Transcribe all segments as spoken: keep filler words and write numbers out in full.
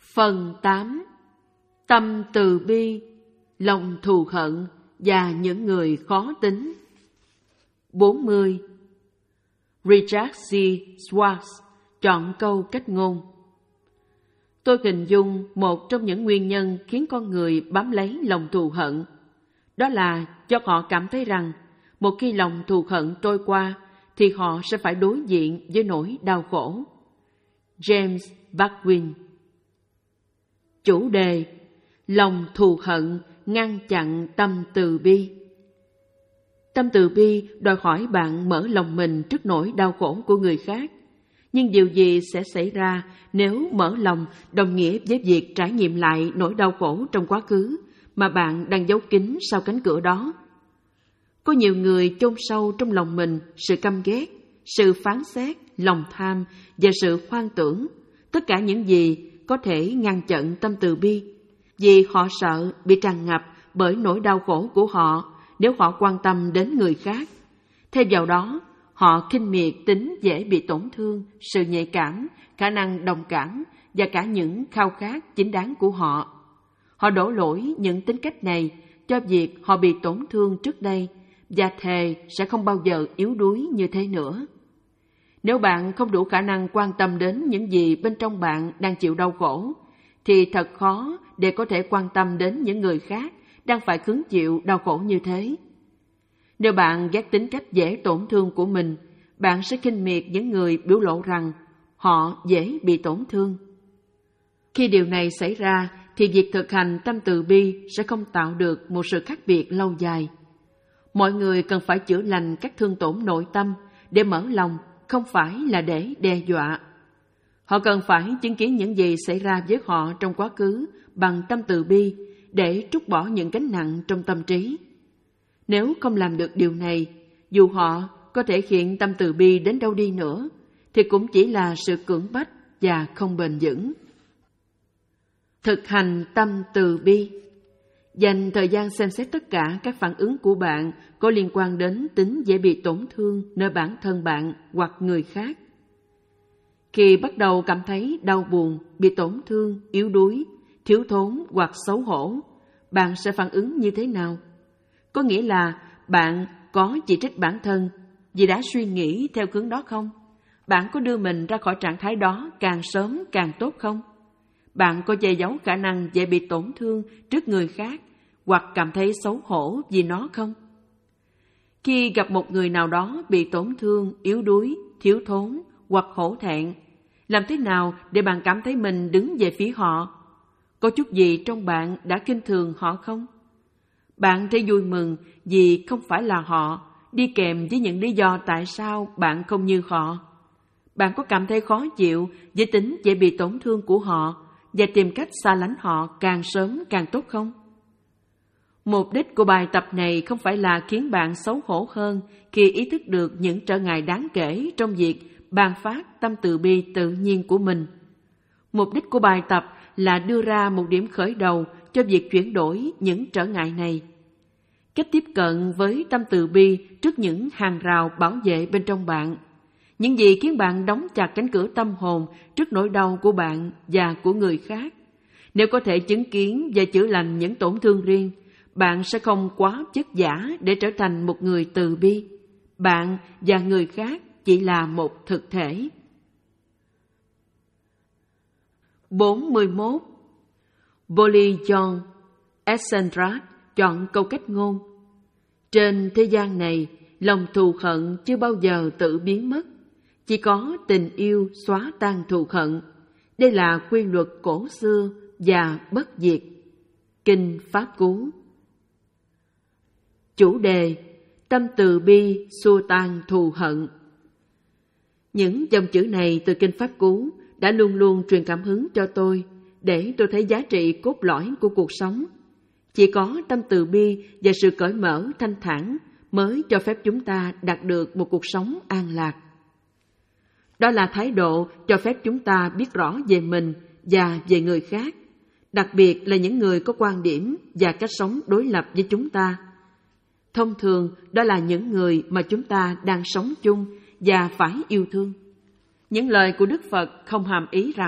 Phần tám. Tâm từ bi, lòng thù hận và những người khó tính. bốn mươi. Richard C. Schwartz chọn câu kết ngôn. Tôi hình dung một trong những nguyên nhân khiến con người bám lấy lòng thù hận. Đó là do họ cảm thấy rằng một khi lòng thù hận trôi qua thì họ sẽ phải đối diện với nỗi đau khổ. James Baldwin. Chủ đề: lòng thù hận ngăn chặn tâm từ bi. Tâm từ bi đòi hỏi bạn mở lòng mình trước nỗi đau khổ của người khác. Nhưng điều gì sẽ xảy ra nếu mở lòng đồng nghĩa với việc trải nghiệm lại nỗi đau khổ trong quá khứ mà bạn đang giấu kín sau cánh cửa đó? Có nhiều người chôn sâu trong lòng mình sự căm ghét, sự phán xét, lòng tham và sự hoang tưởng, tất cả những gì có thể ngăn chặn tâm từ bi, vì họ sợ bị tràn ngập bởi nỗi đau khổ của họ nếu họ quan tâm đến người khác. Thêm vào đó, họ khinh miệt tính dễ bị tổn thương, sự nhạy cảm, khả năng đồng cảm và cả những khao khát chính đáng của họ. Họ đổ lỗi những tính cách này cho việc họ bị tổn thương trước đây và thề sẽ không bao giờ yếu đuối như thế nữa. Nếu bạn không đủ khả năng quan tâm đến những gì bên trong bạn đang chịu đau khổ, thì thật khó để có thể quan tâm đến những người khác đang phải hứng chịu đau khổ như thế. Nếu bạn ghét tính cách dễ tổn thương của mình, bạn sẽ khinh miệt những người biểu lộ rằng họ dễ bị tổn thương. Khi điều này xảy ra, thì việc thực hành tâm từ bi sẽ không tạo được một sự khác biệt lâu dài. Mọi người cần phải chữa lành các thương tổn nội tâm để mở lòng, không phải là để đe dọa. Họ cần phải chứng kiến những gì xảy ra với họ trong quá khứ bằng tâm từ bi để trút bỏ những gánh nặng trong tâm trí. Nếu không làm được điều này, dù họ có thể hiện tâm từ bi đến đâu đi nữa, thì cũng chỉ là sự cưỡng bách và không bền vững. Thực hành tâm từ bi. Dành thời gian xem xét tất cả các phản ứng của bạn có liên quan đến tính dễ bị tổn thương nơi bản thân bạn hoặc người khác. Khi bắt đầu cảm thấy đau buồn, bị tổn thương, yếu đuối, thiếu thốn hoặc xấu hổ, bạn sẽ phản ứng như thế nào? Có nghĩa là bạn có chỉ trích bản thân vì đã suy nghĩ theo hướng đó không? Bạn có đưa mình ra khỏi trạng thái đó càng sớm càng tốt không? Bạn có che giấu khả năng dễ bị tổn thương trước người khác hoặc cảm thấy xấu hổ vì nó không? Khi gặp một người nào đó bị tổn thương, yếu đuối, thiếu thốn hoặc hổ thẹn, làm thế nào để bạn cảm thấy mình đứng về phía họ? Có chút gì trong bạn đã khinh thường họ không? Bạn thấy vui mừng vì không phải là họ, đi kèm với những lý do tại sao bạn không như họ. Bạn có cảm thấy khó chịu với tính dễ bị tổn thương của họ và tìm cách xa lánh họ càng sớm càng tốt không? Mục đích của bài tập này không phải là khiến bạn xấu hổ hơn khi ý thức được những trở ngại đáng kể trong việc ban phát tâm từ bi tự nhiên của mình. Mục đích của bài tập là đưa ra một điểm khởi đầu cho việc chuyển đổi những trở ngại này. Cách tiếp cận với tâm từ bi trước những hàng rào bảo vệ bên trong bạn. Những gì khiến bạn đóng chặt cánh cửa tâm hồn trước nỗi đau của bạn và của người khác. Nếu có thể chứng kiến và chữa lành những tổn thương riêng, bạn sẽ không quá chất giả để trở thành một người từ bi. Bạn và người khác chỉ là một thực thể. bốn mươi mốt. Bolle John Essendrath chọn câu kết ngôn. Trên thế gian này, lòng thù hận chưa bao giờ tự biến mất. Chỉ có tình yêu xóa tan thù hận. Đây là quy luật cổ xưa và bất diệt. Kinh Pháp Cú. Chủ đề: tâm từ bi xua tan thù hận. Những dòng chữ này từ Kinh Pháp Cú đã luôn luôn truyền cảm hứng cho tôi, để tôi thấy giá trị cốt lõi của cuộc sống. Chỉ có tâm từ bi và sự cởi mở thanh thản mới cho phép chúng ta đạt được một cuộc sống an lạc. Đó là thái độ cho phép chúng ta biết rõ về mình và về người khác, đặc biệt là những người có quan điểm và cách sống đối lập với chúng ta. Thông thường, đó là những người mà chúng ta đang sống chung và phải yêu thương. Những lời của Đức Phật không hàm ý rằng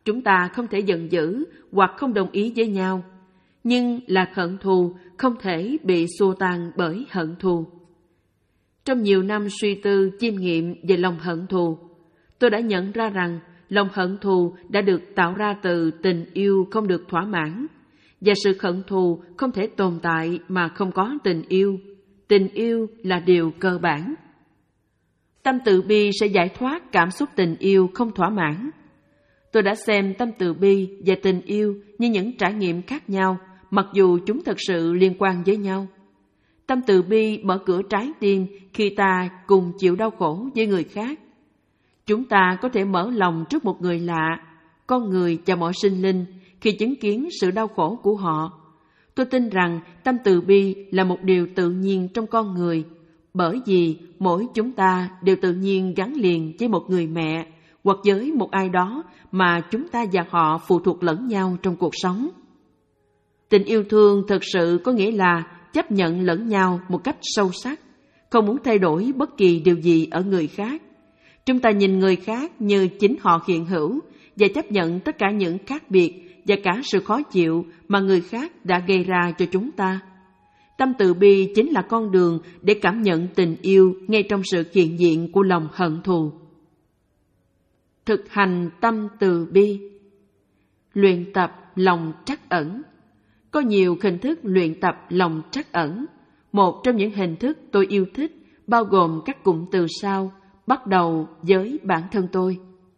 chúng ta không thể giận dữ hoặc không đồng ý với nhau, nhưng là hận thù không thể bị xua tan bởi hận thù. Trong nhiều năm suy tư chiêm nghiệm về lòng hận thù, tôi đã nhận ra rằng lòng hận thù đã được tạo ra từ tình yêu không được thỏa mãn, và sự hận thù không thể tồn tại mà không có tình yêu. Tình yêu là điều cơ bản. Tâm từ bi sẽ giải thoát cảm xúc tình yêu không thỏa mãn. Tôi đã xem tâm từ bi và tình yêu như những trải nghiệm khác nhau, mặc dù chúng thật sự liên quan với nhau. Tâm từ bi mở cửa trái tim khi ta cùng chịu đau khổ với người khác. Chúng ta có thể mở lòng trước một người lạ, con người và mọi sinh linh khi chứng kiến sự đau khổ của họ. Tôi tin rằng tâm từ bi là một điều tự nhiên trong con người, bởi vì mỗi chúng ta đều tự nhiên gắn liền với một người mẹ hoặc với một ai đó mà chúng ta và họ phụ thuộc lẫn nhau trong cuộc sống. Tình yêu thương thực sự có nghĩa là chấp nhận lẫn nhau một cách sâu sắc, không muốn thay đổi bất kỳ điều gì ở người khác. Chúng ta nhìn người khác như chính họ hiện hữu và chấp nhận tất cả những khác biệt và cả sự khó chịu mà người khác đã gây ra cho chúng ta. Tâm từ bi chính là con đường để cảm nhận tình yêu ngay trong sự hiện diện của lòng hận thù. Thực hành tâm từ bi. Luyện tập lòng trắc ẩn. Có nhiều hình thức luyện tập lòng trắc ẩn. Một trong những hình thức tôi yêu thích bao gồm các cụm từ sau, bắt đầu với bản thân tôi.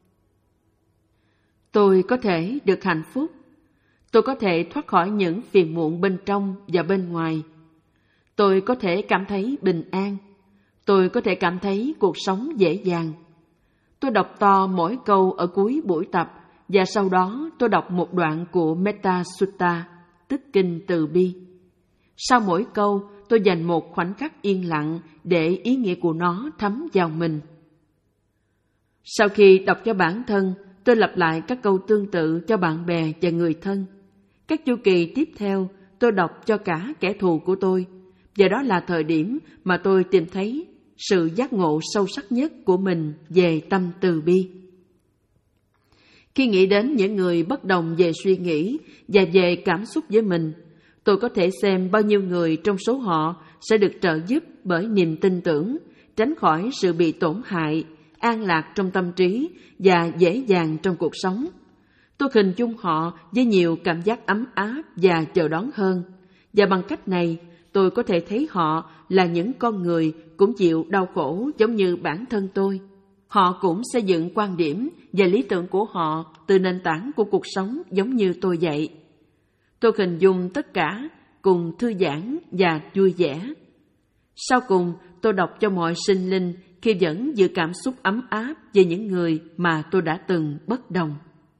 Tôi có thể được hạnh phúc. Tôi có thể thoát khỏi những phiền muộn bên trong và bên ngoài. Tôi có thể cảm thấy bình an. Tôi có thể cảm thấy cuộc sống dễ dàng. Tôi đọc to mỗi câu ở cuối buổi tập và sau đó tôi đọc một đoạn của Metta Sutta, tức kinh từ bi. Sau mỗi câu, tôi dành một khoảnh khắc yên lặng để ý nghĩa của nó thấm vào mình. Sau khi đọc cho bản thân, tôi lặp lại các câu tương tự cho bạn bè và người thân. Các chu kỳ tiếp theo, tôi đọc cho cả kẻ thù của tôi, và đó là thời điểm mà tôi tìm thấy sự giác ngộ sâu sắc nhất của mình về tâm từ bi. Khi nghĩ đến những người bất đồng về suy nghĩ và về cảm xúc với mình, tôi có thể xem bao nhiêu người trong số họ sẽ được trợ giúp bởi niềm tin tưởng, tránh khỏi sự bị tổn hại, an lạc trong tâm trí và dễ dàng trong cuộc sống. Tôi hình dung họ với nhiều cảm giác ấm áp và chờ đón hơn, và bằng cách này tôi có thể thấy họ là những con người cũng chịu đau khổ giống như bản thân tôi. Họ cũng xây dựng quan điểm và lý tưởng của họ từ nền tảng của cuộc sống giống như tôi vậy. Tôi hình dung tất cả cùng thư giãn và vui vẻ. Sau cùng, tôi đọc cho mọi sinh linh khi vẫn giữ cảm xúc ấm áp về những người mà tôi đã từng bất đồng.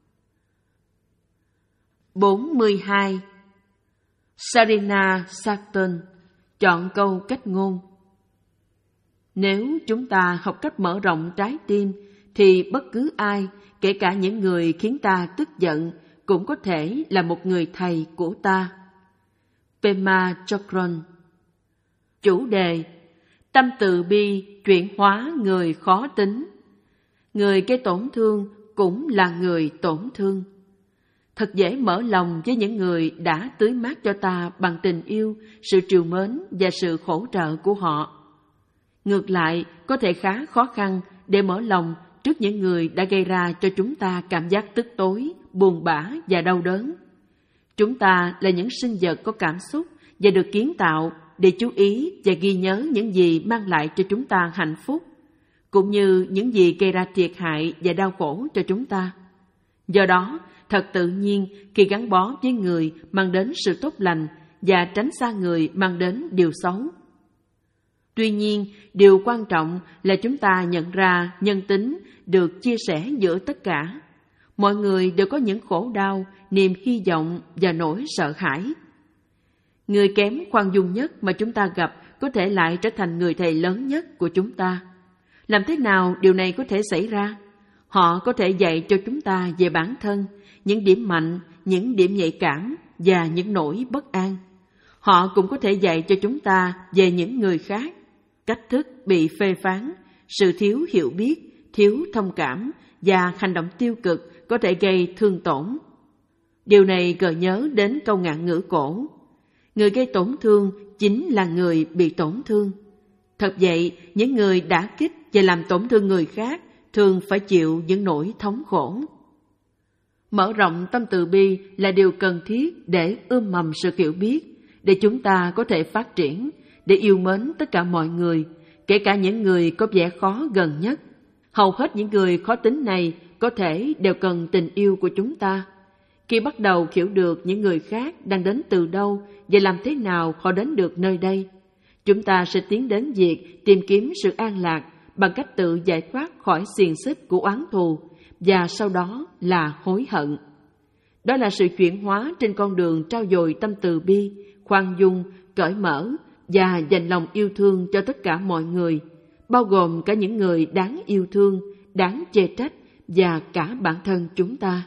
bốn mươi hai. Sarina Sarton chọn câu cách ngôn. Nếu chúng ta học cách mở rộng trái tim, thì bất cứ ai, kể cả những người khiến ta tức giận, cũng có thể là một người thầy của ta. Pema Chokron. Chủ đề: tâm từ bi chuyển hóa người khó tính. Người gây tổn thương cũng là người tổn thương. Thật dễ mở lòng với những người đã tưới mát cho ta bằng tình yêu, sự trìu mến và sự hỗ trợ của họ. Ngược lại, có thể khá khó khăn để mở lòng trước những người đã gây ra cho chúng ta cảm giác tức tối, buồn bã và đau đớn. Chúng ta là những sinh vật có cảm xúc và được kiến tạo để chú ý và ghi nhớ những gì mang lại cho chúng ta hạnh phúc, cũng như những gì gây ra thiệt hại và đau khổ cho chúng ta. Do đó, thật tự nhiên khi gắn bó với người mang đến sự tốt lành và tránh xa người mang đến điều xấu. Tuy nhiên, điều quan trọng là chúng ta nhận ra nhân tính được chia sẻ giữa tất cả. Mọi người đều có những khổ đau, niềm hy vọng và nỗi sợ hãi. Người kém khoan dung nhất mà chúng ta gặp có thể lại trở thành người thầy lớn nhất của chúng ta. Làm thế nào điều này có thể xảy ra? Họ có thể dạy cho chúng ta về bản thân, những điểm mạnh, những điểm nhạy cảm và những nỗi bất an. Họ cũng có thể dạy cho chúng ta về những người khác, cách thức bị phê phán, sự thiếu hiểu biết, thiếu thông cảm và hành động tiêu cực có thể gây thương tổn. Điều này gợi nhớ đến câu ngạn ngữ cổ: người gây tổn thương chính là người bị tổn thương. Thật vậy, những người đả kích và làm tổn thương người khác thường phải chịu những nỗi thống khổ. Mở rộng tâm từ bi là điều cần thiết để ươm mầm sự hiểu biết, để chúng ta có thể phát triển, để yêu mến tất cả mọi người, kể cả những người có vẻ khó gần nhất. Hầu hết những người khó tính này có thể đều cần tình yêu của chúng ta. Khi bắt đầu hiểu được những người khác đang đến từ đâu và làm thế nào họ đến được nơi đây, chúng ta sẽ tiến đến việc tìm kiếm sự an lạc bằng cách tự giải thoát khỏi xiềng xích của oán thù, và sau đó là hối hận. Đó là sự chuyển hóa trên con đường trao dồi tâm từ bi, khoan dung, cởi mở và dành lòng yêu thương cho tất cả mọi người, bao gồm cả những người đáng yêu thương, đáng chê trách và cả bản thân chúng ta.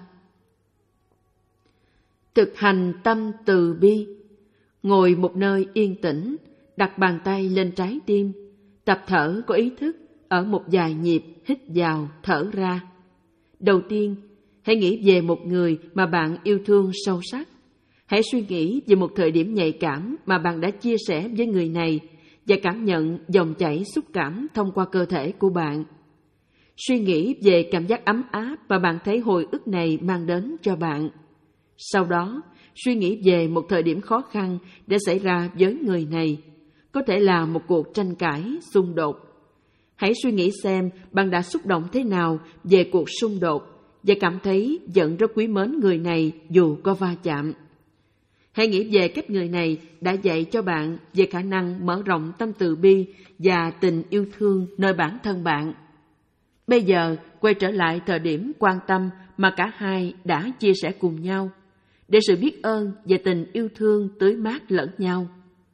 Thực hành tâm từ bi. Ngồi một nơi yên tĩnh, đặt bàn tay lên trái tim, tập thở có ý thức ở một vài nhịp hít vào, thở ra. Đầu tiên, hãy nghĩ về một người mà bạn yêu thương sâu sắc. Hãy suy nghĩ về một thời điểm nhạy cảm mà bạn đã chia sẻ với người này và cảm nhận dòng chảy xúc cảm thông qua cơ thể của bạn. Suy nghĩ về cảm giác ấm áp mà bạn thấy hồi ức này mang đến cho bạn. Sau đó, suy nghĩ về một thời điểm khó khăn đã xảy ra với người này. Có thể là một cuộc tranh cãi, xung đột. Hãy suy nghĩ xem bạn đã xúc động thế nào về cuộc xung đột và cảm thấy vẫn rất quý mến người này dù có va chạm. Hãy nghĩ về cách người này đã dạy cho bạn về khả năng mở rộng tâm từ bi và tình yêu thương nơi bản thân bạn. Bây giờ, quay trở lại thời điểm quan tâm mà cả hai đã chia sẻ cùng nhau, để sự biết ơn và tình yêu thương tưới mát lẫn nhau.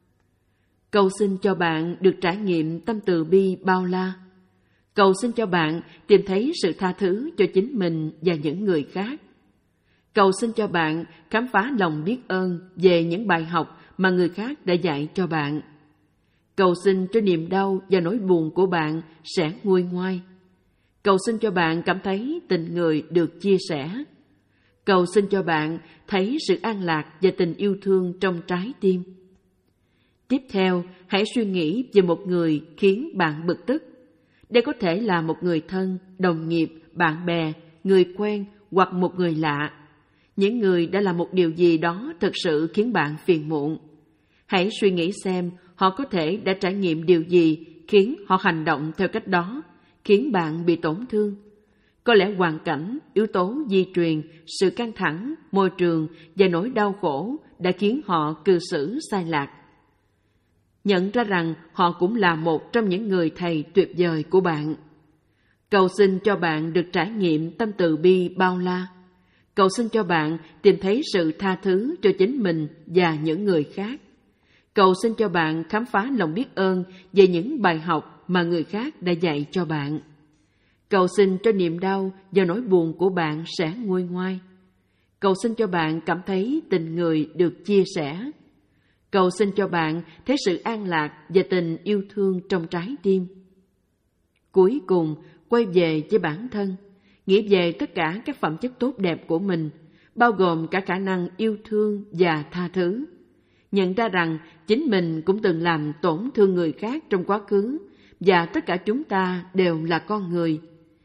Cầu xin cho bạn được trải nghiệm tâm từ bi bao la. Cầu xin cho bạn tìm thấy sự tha thứ cho chính mình và những người khác. Cầu xin cho bạn khám phá lòng biết ơn về những bài học mà người khác đã dạy cho bạn. Cầu xin cho niềm đau và nỗi buồn của bạn sẽ nguôi ngoai. Cầu xin cho bạn cảm thấy tình người được chia sẻ. Cầu xin cho bạn thấy sự an lạc và tình yêu thương trong trái tim. Tiếp theo, hãy suy nghĩ về một người khiến bạn bực tức. Đây có thể là một người thân, đồng nghiệp, bạn bè, người quen hoặc một người lạ. Những người đã làm một điều gì đó thực sự khiến bạn phiền muộn. Hãy suy nghĩ xem họ có thể đã trải nghiệm điều gì khiến họ hành động theo cách đó, khiến bạn bị tổn thương. Có lẽ hoàn cảnh, yếu tố di truyền, sự căng thẳng, môi trường và nỗi đau khổ đã khiến họ cư xử sai lạc. Nhận ra rằng họ cũng là một trong những người thầy tuyệt vời của bạn. Cầu xin cho bạn được trải nghiệm tâm từ bi bao la. Cầu xin cho bạn tìm thấy sự tha thứ cho chính mình và những người khác. Cầu xin cho bạn khám phá lòng biết ơn về những bài học mà người khác đã dạy cho bạn. Cầu xin cho niềm đau và nỗi buồn của bạn sẽ nguôi ngoai. Cầu xin cho bạn cảm thấy tình người được chia sẻ. Cầu xin cho bạn thấy sự an lạc và tình yêu thương trong trái tim. Cuối cùng, quay về với bản thân, nghĩ về tất cả các phẩm chất tốt đẹp của mình, bao gồm cả khả năng yêu thương và tha thứ. Nhận ra rằng chính mình cũng từng làm tổn thương người khác trong quá khứ, và tất cả chúng ta đều là con người.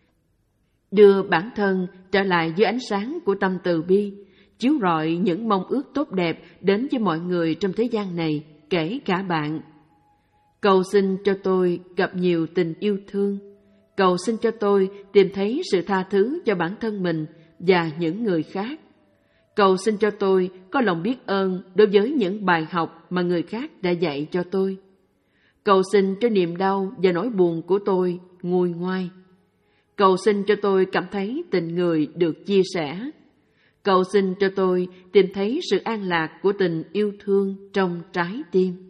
Đưa bản thân trở lại dưới ánh sáng của tâm từ bi, chiếu rọi những mong ước tốt đẹp đến với mọi người trong thế gian này, kể cả bạn. Cầu xin cho tôi gặp nhiều tình yêu thương. Cầu xin cho tôi tìm thấy sự tha thứ cho bản thân mình và những người khác. Cầu xin cho tôi có lòng biết ơn đối với những bài học mà người khác đã dạy cho tôi. Cầu xin cho niềm đau và nỗi buồn của tôi nguôi ngoai. Cầu xin cho tôi cảm thấy tình người được chia sẻ. Cầu xin cho tôi tìm thấy sự an lạc của tình yêu thương trong trái tim.